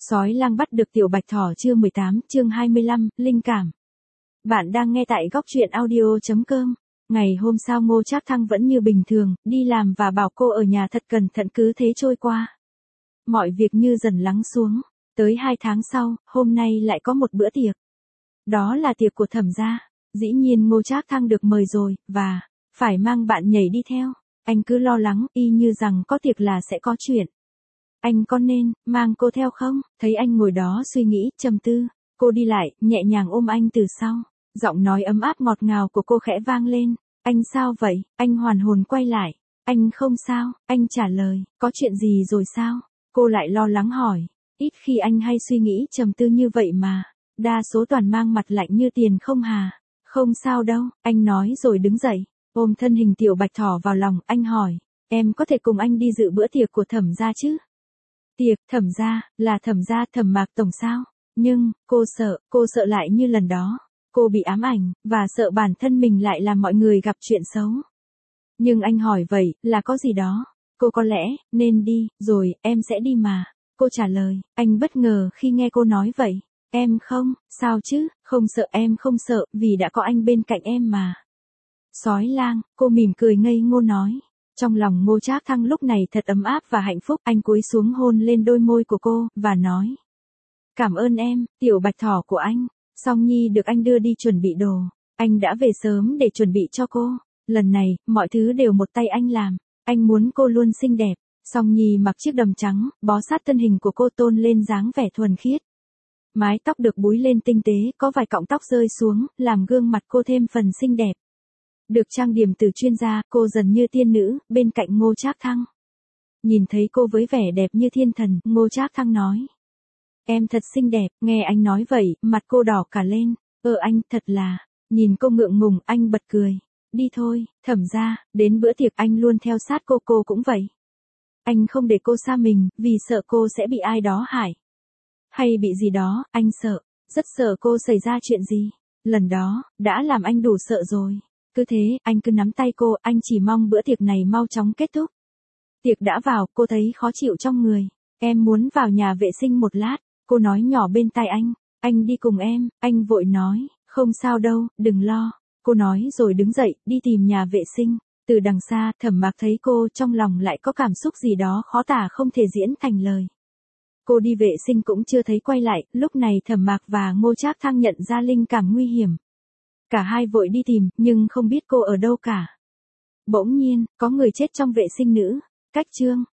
Sói lang bắt được tiểu bạch thỏ chương 18, chương 25, linh cảm. Bạn đang nghe tại góc truyện audio.com. Ngày hôm sau Ngô Trác Thăng vẫn như bình thường, đi làm và bảo cô ở nhà thật cẩn thận cứ thế trôi qua. Mọi việc như dần lắng xuống. Tới 2 tháng sau, hôm nay lại có một bữa tiệc. Đó là tiệc của Thẩm gia. Dĩ nhiên Ngô Trác Thăng được mời rồi, và phải mang bạn nhảy đi theo. Anh cứ lo lắng, y như rằng có tiệc là sẽ có chuyện. Anh có nên mang cô theo không? Thấy anh ngồi đó suy nghĩ, trầm tư, cô đi lại, nhẹ nhàng ôm anh từ sau. Giọng nói ấm áp ngọt ngào của cô khẽ vang lên. Anh sao vậy? Anh hoàn hồn quay lại. Anh không sao, anh trả lời, có chuyện gì rồi sao? Cô lại lo lắng hỏi. Ít khi anh hay suy nghĩ trầm tư như vậy mà. Đa số toàn mang mặt lạnh như tiền không hà. Không sao đâu, anh nói rồi đứng dậy. Ôm thân hình tiểu bạch thỏ vào lòng, anh hỏi. Em có thể cùng anh đi dự bữa tiệc của Thẩm gia chứ? Tiệc, Thẩm gia, là Thẩm gia Thẩm Mạc Tổng sao? Nhưng, cô sợ lại như lần đó. Cô bị ám ảnh, và sợ bản thân mình lại làm mọi người gặp chuyện xấu. Nhưng anh hỏi vậy, là có gì đó? Cô có lẽ, nên đi, rồi, em sẽ đi mà. Cô trả lời, anh bất ngờ khi nghe cô nói vậy. Em không, sao chứ, không sợ em không sợ, vì đã có anh bên cạnh em mà. Sói lang, cô mỉm cười ngây ngô nói. Trong lòng Ngô Trác Thăng lúc này thật ấm áp và hạnh phúc, anh cúi xuống hôn lên đôi môi của cô, và nói. Cảm ơn em, tiểu bạch thỏ của anh. Song Nhi được anh đưa đi chuẩn bị đồ. Anh đã về sớm để chuẩn bị cho cô. Lần này, mọi thứ đều một tay anh làm. Anh muốn cô luôn xinh đẹp. Song Nhi mặc chiếc đầm trắng, bó sát thân hình của cô tôn lên dáng vẻ thuần khiết. Mái tóc được búi lên tinh tế, có vài cọng tóc rơi xuống, làm gương mặt cô thêm phần xinh đẹp. Được trang điểm từ chuyên gia, cô dần như tiên nữ, bên cạnh Ngô Trác Thăng. Nhìn thấy cô với vẻ đẹp như thiên thần, Ngô Trác Thăng nói. Em thật xinh đẹp, nghe anh nói vậy, mặt cô đỏ cả lên. Anh, thật là. Nhìn cô ngượng ngùng, anh bật cười. Đi thôi, Thẩm gia, đến bữa tiệc anh luôn theo sát cô cũng vậy. Anh không để cô xa mình, vì sợ cô sẽ bị ai đó hại. Hay bị gì đó, anh sợ. Rất sợ cô xảy ra chuyện gì. Lần đó, đã làm anh đủ sợ rồi. Cứ thế, anh cứ nắm tay cô, anh chỉ mong bữa tiệc này mau chóng kết thúc. Tiệc đã vào, cô thấy khó chịu trong người. Em muốn vào nhà vệ sinh một lát, cô nói nhỏ bên tai anh đi cùng em, anh vội nói, không sao đâu, đừng lo. Cô nói rồi đứng dậy, đi tìm nhà vệ sinh. Từ đằng xa, Thẩm Mạc thấy cô, trong lòng lại có cảm xúc gì đó khó tả không thể diễn thành lời. Cô đi vệ sinh cũng chưa thấy quay lại, lúc này Thẩm Mạc và Ngô Trác Thăng nhận ra linh cảm nguy hiểm. Cả hai vội đi tìm, nhưng không biết cô ở đâu cả. Bỗng nhiên, có người chết trong vệ sinh nữ. Cách chương